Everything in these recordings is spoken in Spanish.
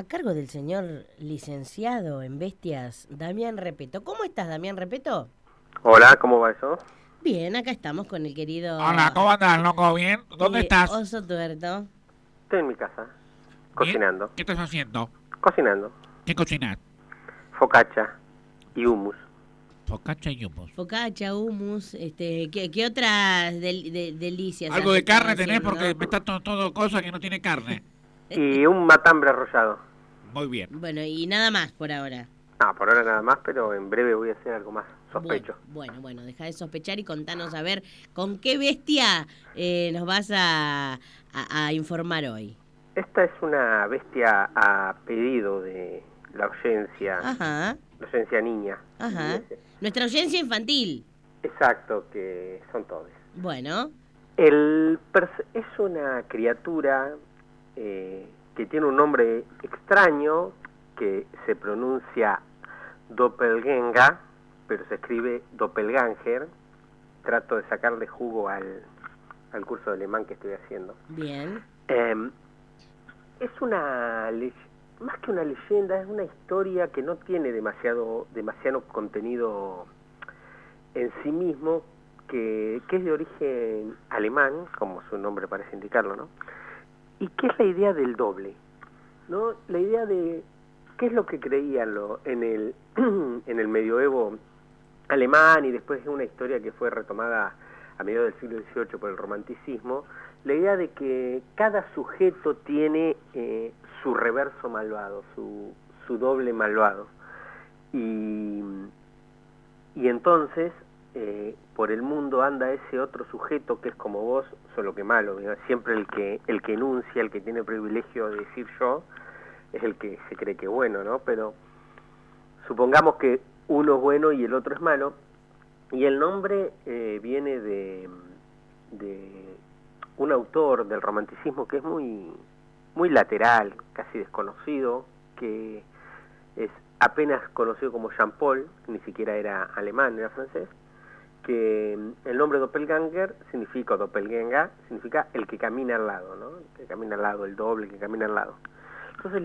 a cargo del señor licenciado en bestias, Damián Repetto. ¿Cómo estás, Damián Repetto? Hola, ¿cómo va eso? Bien, acá estamos con el querido... Hola, ¿cómo andás, loco? ¿Bien? ¿Dónde estás? Oso Tuerto. Estoy en mi casa, ¿Bien? cocinando. ¿Qué estás haciendo? Cocinando. ¿Qué cocinas? Focaccia y hummus. Focaccia y hummus. Focaccia, hummus, ¿qué otras delicias? ¿Algo de has estado carne tenés? haciendo? Porque me está todo cosa que no tiene carne. Y un matambre arrollado. Muy bien. Bueno, y nada más por ahora. No, por ahora nada más, pero en breve voy a hacer algo más. Sospecho. Bueno, deja de sospechar y contanos a ver con qué bestia nos vas a informar hoy. Esta es una bestia a pedido de la audiencia. Ajá. La audiencia niña. Ajá. Nuestra audiencia infantil. Exacto, que son todos. Bueno. Es una criatura que tiene un nombre extraño que se pronuncia Doppelgänger, pero se escribe Doppelganger. Trato de sacarle jugo al curso de alemán que estoy haciendo. Bien. Es más que una leyenda, es una historia que no tiene demasiado contenido en sí mismo, que es de origen alemán, como su nombre parece indicarlo, ¿no? Y que es la idea del doble, ¿no? La idea de qué es lo que creían en el medioevo alemán, y después es una historia que fue retomada a mediados del siglo XVIII por el romanticismo, la idea de que cada sujeto tiene su reverso malvado, su doble malvado, y entonces por el mundo anda ese otro sujeto que es como vos, solo que malo, ¿no? Siempre el que enuncia, el que tiene el privilegio de decir yo, es el que se cree que es bueno, ¿no? Pero supongamos que uno es bueno y el otro es malo, y el nombre viene de un autor del romanticismo que es muy lateral, casi desconocido, que es apenas conocido como Jean Paul, ni siquiera era alemán, era francés, que el nombre Doppelganger significa el que camina al lado, ¿no? El que camina al lado, el doble, el que camina al lado. Entonces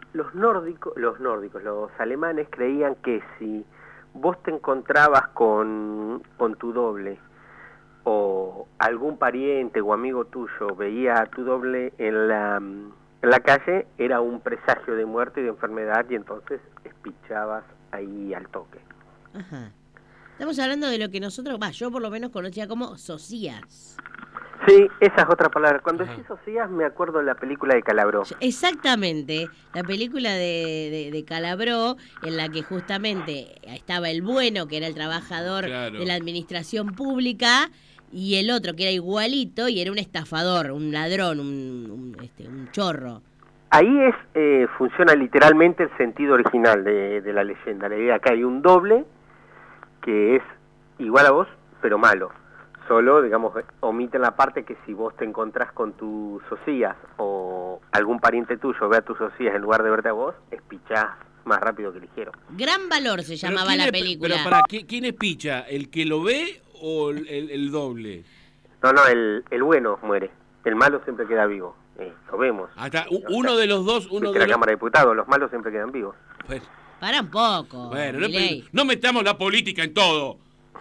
los alemanes creían que si vos te encontrabas con tu doble, o algún pariente o amigo tuyo veía a tu doble en la calle, era un presagio de muerte y de enfermedad, y entonces espichabas ahí al toque. Ajá. Estamos hablando de lo que nosotros, yo por lo menos conocía como socias. Sí, esa es otra palabra. Cuando decís socias me acuerdo de la película de Calabró. Exactamente, la película de Calabró, en la que justamente estaba el bueno, que era el trabajador de la administración pública, y el otro, que era igualito, y era un estafador, un ladrón, un chorro. Ahí funciona literalmente el sentido original de la leyenda. La idea que hay un doble que es igual a vos, pero malo. Solo, digamos, omiten la parte que si vos te encontrás con tus socias o algún pariente tuyo ve a tus socias en lugar de verte a vos, espichás más rápido que ligero. Gran Valor se llamaba la película. Pero ¿quién es picha? ¿El que lo ve o el doble? No, el bueno muere. El malo siempre queda vivo. Lo vemos. Hasta uno de los dos... de la Cámara de Diputados, los malos siempre quedan vivos. Bueno. Para un poco. Bueno, no metamos la política en todo.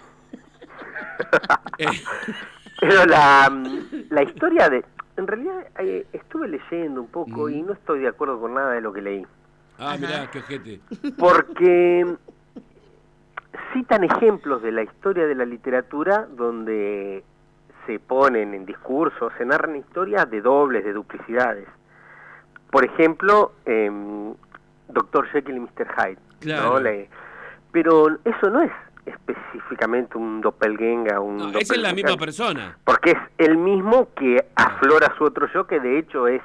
Pero la historia en realidad estuve leyendo un poco y no estoy de acuerdo con nada de lo que leí. Mirá, qué ojete. Porque citan ejemplos de la historia de la literatura donde se ponen en discursos, se narran historias de dobles, de duplicidades. Por ejemplo, Dr. Jekyll y Mr. Hyde. Claro. ¿No? Pero eso no es específicamente un doppelganger. Esa es la misma persona. Porque es el mismo que aflora su otro yo, que de hecho es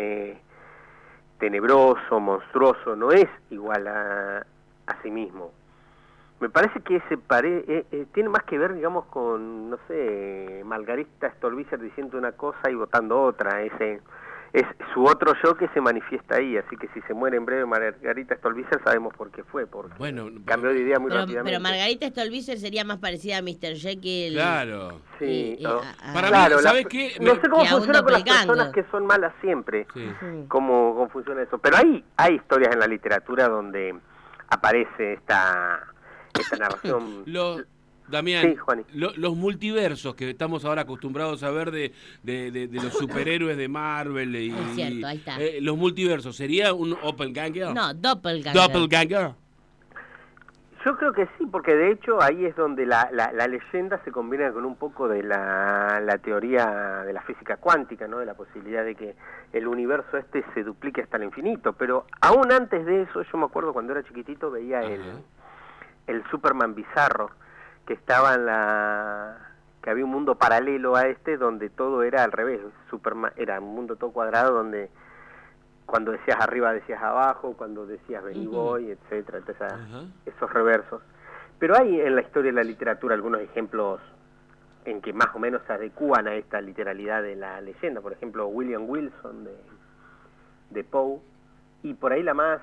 tenebroso, monstruoso, no es igual a sí mismo. Me parece que tiene más que ver, digamos, con, no sé, Margarita Stolbizer diciendo una cosa y votando otra. es su otro yo que se manifiesta ahí, así que si se muere en breve Margarita Stolbizer sabemos por qué fue, porque cambió de idea muy rápidamente. Pero Margarita Stolbizer sería más parecida a Mr. Jekyll. Claro. Sí, para claro, mí, ¿sabes qué? No sé cómo funciona con las personas que son malas siempre, cómo funciona eso, pero hay historias en la literatura donde aparece esta narración. Damián, sí, los multiversos que estamos ahora acostumbrados a ver de los superhéroes de Marvel y, es cierto, ahí está. Los multiversos, ¿sería un doppelganger? No, doppelganger. ¿Doppelganger? Yo creo que sí, porque de hecho ahí es donde la leyenda se combina con un poco de la teoría de la física cuántica, ¿no? De la posibilidad de que el universo se duplique hasta el infinito, pero aún antes de eso, yo me acuerdo cuando era chiquitito veía el Superman bizarro, que estaba que había un mundo paralelo a donde todo era al revés. Superman era un mundo todo cuadrado donde cuando decías arriba decías abajo, cuando decías vení voy, etcétera, esos reversos. Pero hay en la historia de la literatura algunos ejemplos en que más o menos se adecúan a esta literalidad de la leyenda. Por ejemplo, William Wilson de Poe, y por ahí la más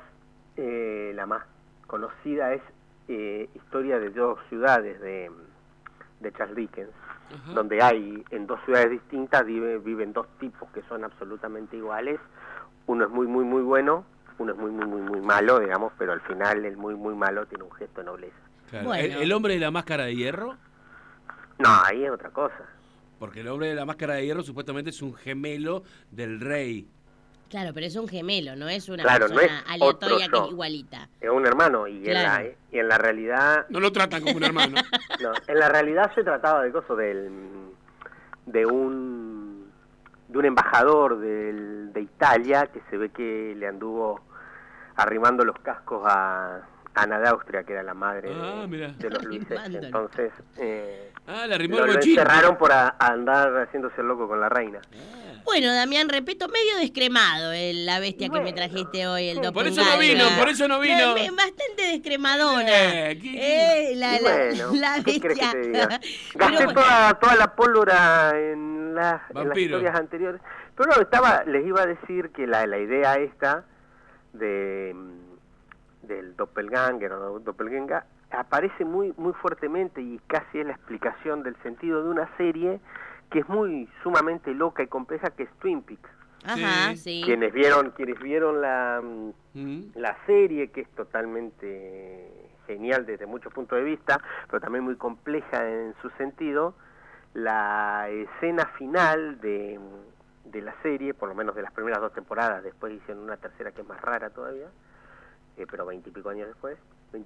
conocida es Historia de dos ciudades de Charles Dickens, donde en dos ciudades distintas viven dos tipos que son absolutamente iguales. Uno es muy muy muy bueno, uno es muy muy muy muy malo, digamos, pero al final el muy muy malo tiene un gesto de nobleza. Claro. Bueno. ¿El hombre de la máscara de hierro? No, ahí es otra cosa. Porque el hombre de la máscara de hierro supuestamente es un gemelo del rey. Claro, pero es un gemelo, no es una persona no es aleatoria que es igualita. Es un hermano, y en la realidad... No lo tratan como un hermano. No, en la realidad se trataba de cosas de un embajador de Italia que se ve que le anduvo arrimando los cascos a Ana de Austria, que era la madre de los Luises. Entonces le arrimó lo encerraron por andar haciéndose loco con la reina. Bueno, Damián, repito, medio descremado la bestia que me trajiste hoy, el doppelganger. Por eso no vino. Bastante descremadona. La ¿qué querés bestia. que te diga? Gasté toda la pólvora en las historias anteriores. Pero no, les iba a decir que la idea esta del doppelganger o doppelganger aparece muy muy fuertemente, y casi es la explicación del sentido de una serie que es sumamente loca y compleja, que es Twin Peaks. Ajá, sí. Quienes vieron la serie, que es totalmente genial desde muchos puntos de vista, pero también muy compleja en su sentido, la escena final de la serie, por lo menos de las primeras 2 temporadas, después hicieron una tercera que es más rara todavía, pero 25 años después,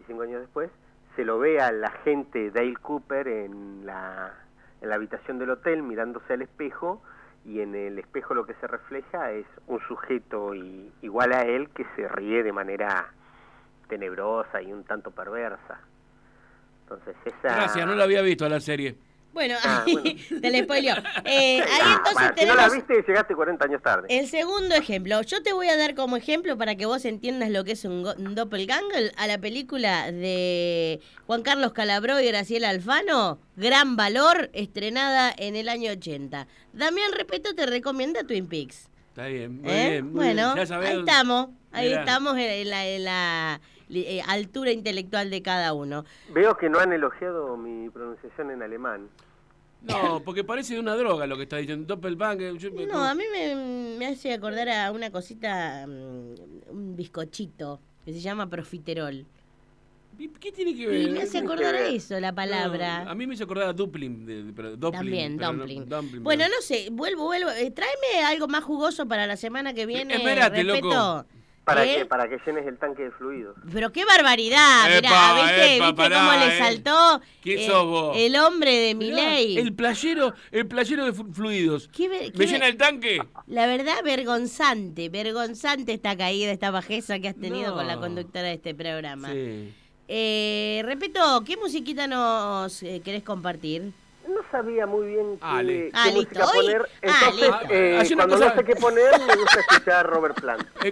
se lo ve al agente Dale Cooper en la habitación del hotel mirándose al espejo, y en el espejo lo que se refleja es un sujeto igual a él que se ríe de manera tenebrosa y un tanto perversa. Entonces Gracias, no la había visto a la serie. Bueno, te la spoileo. Ahí entonces si no la viste, llegaste 40 años tarde. El segundo ejemplo. Yo te voy a dar como ejemplo para que vos entiendas lo que es un doppelganger a la película de Juan Carlos Calabró y Graciela Alfano, Gran Valor, estrenada en el año 80. Damián Repetto te recomienda Twin Peaks. Está bien, muy bien. Bueno, ya sabés, ahí estamos en la altura intelectual de cada uno. Veo que no han elogiado mi pronunciación en alemán. No, porque parece de una droga lo que está diciendo. Doppelganger. No, a mí me hace acordar a una cosita, un bizcochito que se llama profiterol. ¿Qué tiene que ver? Y me hace acordar a eso, la palabra. No, a mí me hizo acordar a dumpling. También, dumpling. Dumpling. Bueno, no sé, vuelvo. Tráeme algo más jugoso para la semana que viene. Espérate, loco. ¿Para qué? Para que llenes el tanque de fluidos. Pero qué barbaridad, mirá, ¿viste cómo le saltó sos vos? El hombre de Milei? El playero de fluidos. ¿Me llena el tanque? La verdad, vergonzante esta caída, esta bajeza que has tenido con la conductora de este programa. Sí. Repito, ¿qué musiquita nos querés compartir? No sabía muy bien qué listo. música poner, entonces cuando no sé qué poner me gusta escuchar a Robert Plant.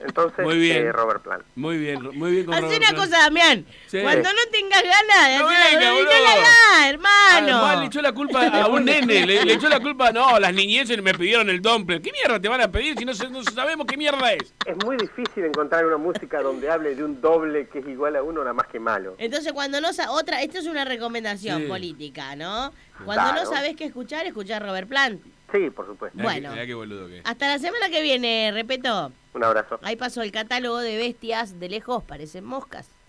Entonces, Muy bien. Robert Plant. Muy bien con Hacé Robert una Plant. cosa, Damián. Sí. Cuando no tengas ganas de No hacer venga, la boludo. hermano. Además, le echó la culpa a un nene, le echó la culpa, no, las niñeces me pidieron el Doppler. ¿Qué mierda te van a pedir si no sabemos qué mierda es? Es muy difícil encontrar una música donde hable de un doble que es igual a uno, nada más que malo. Entonces, cuando no esto es una recomendación política, ¿no? Cuando Claro. no sabés qué escuchar Robert Plant. Sí, por supuesto. Bueno. Mirá qué boludo que es. Hasta la semana que viene, Repeto. Un abrazo. Ahí pasó el catálogo de bestias, de lejos parecen moscas.